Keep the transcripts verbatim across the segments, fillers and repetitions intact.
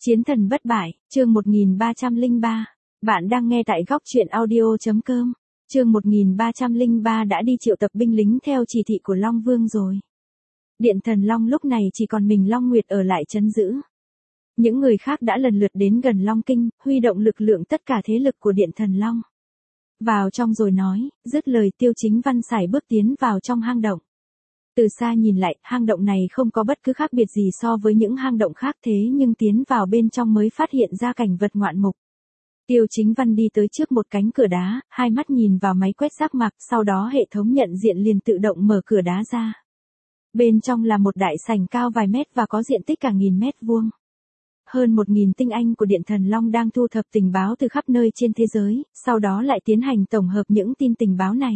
Chiến thần bất bại, chương một nghìn ba trăm lẻ ba. Bạn đang nghe tại góc truyện audio.com. Chương một nghìn ba trăm lẻ ba đã đi triệu tập binh lính theo chỉ thị của Long Vương rồi. Điện Thần Long lúc này chỉ còn mình Long Nguyệt ở lại trấn giữ. Những người khác đã lần lượt đến gần Long Kinh, huy động lực lượng tất cả thế lực của Điện Thần Long. Vào trong rồi nói, dứt lời Tiêu Chính Văn sải bước tiến vào trong hang động. Từ xa nhìn lại, hang động này không có bất cứ khác biệt gì so với những hang động khác, thế nhưng tiến vào bên trong mới phát hiện ra cảnh vật ngoạn mục. Tiêu Chính Văn đi tới trước một cánh cửa đá, hai mắt nhìn vào máy quét giác mạc, sau đó hệ thống nhận diện liền tự động mở cửa đá ra. Bên trong là một đại sảnh cao vài mét và có diện tích cả nghìn mét vuông. Hơn một nghìn tinh anh của Điện Thần Long đang thu thập tình báo từ khắp nơi trên thế giới, sau đó lại tiến hành tổng hợp những tin tình báo này.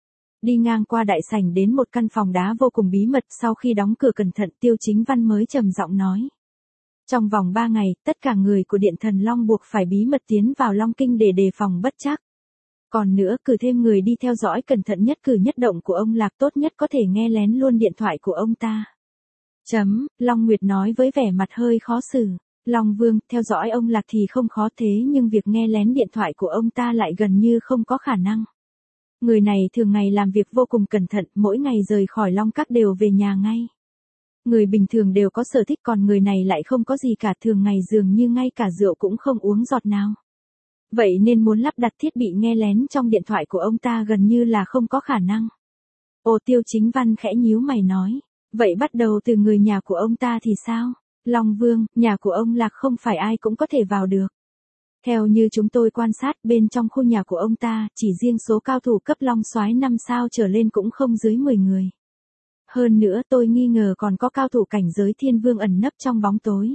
Đi ngang qua đại sảnh đến một căn phòng đá vô cùng bí mật, sau khi đóng cửa cẩn thận Tiêu Chính Văn mới trầm giọng nói. Trong vòng ba ngày, tất cả người của Điện Thần Long buộc phải bí mật tiến vào Long Kinh để đề phòng bất trắc. Còn nữa, cử thêm người đi theo dõi cẩn thận nhất cử nhất động của ông Lạc, tốt nhất có thể nghe lén luôn điện thoại của ông ta. Chấm, Long Nguyệt nói với vẻ mặt hơi khó xử. Long Vương, theo dõi ông Lạc thì không khó, thế nhưng việc nghe lén điện thoại của ông ta lại gần như không có khả năng. Người này thường ngày làm việc vô cùng cẩn thận, mỗi ngày rời khỏi Long Các đều về nhà ngay. Người bình thường đều có sở thích, còn người này lại không có gì cả, thường ngày dường như ngay cả rượu cũng không uống giọt nào. Vậy nên muốn lắp đặt thiết bị nghe lén trong điện thoại của ông ta gần như là không có khả năng. Ồ, Tiêu Chính Văn khẽ nhíu mày nói. Vậy bắt đầu từ người nhà của ông ta thì sao? Long Vương, nhà của ông Lạc không phải ai cũng có thể vào được. Theo như chúng tôi quan sát, bên trong khu nhà của ông ta, chỉ riêng số cao thủ cấp Long Soái năm sao trở lên cũng không dưới mười người. Hơn nữa tôi nghi ngờ còn có cao thủ cảnh giới Thiên Vương ẩn nấp trong bóng tối.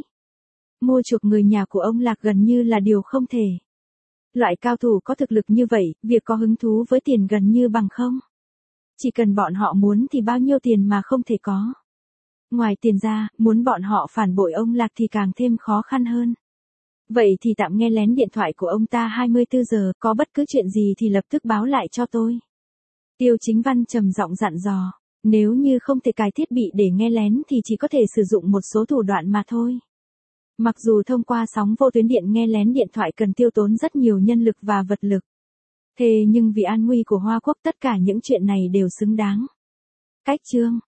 Mua chuộc người nhà của ông Lạc gần như là điều không thể. Loại cao thủ có thực lực như vậy, việc có hứng thú với tiền gần như bằng không. Chỉ cần bọn họ muốn thì bao nhiêu tiền mà không thể có. Ngoài tiền ra, muốn bọn họ phản bội ông Lạc thì càng thêm khó khăn hơn. Vậy thì tạm nghe lén điện thoại của ông ta hai mươi tư giờ, có bất cứ chuyện gì thì lập tức báo lại cho tôi. Tiêu Chính Văn trầm giọng dặn dò, nếu như không thể cài thiết bị để nghe lén thì chỉ có thể sử dụng một số thủ đoạn mà thôi. Mặc dù thông qua sóng vô tuyến điện nghe lén điện thoại cần tiêu tốn rất nhiều nhân lực và vật lực. Thế nhưng vì an nguy của Hoa Quốc tất cả những chuyện này đều xứng đáng. Cách chương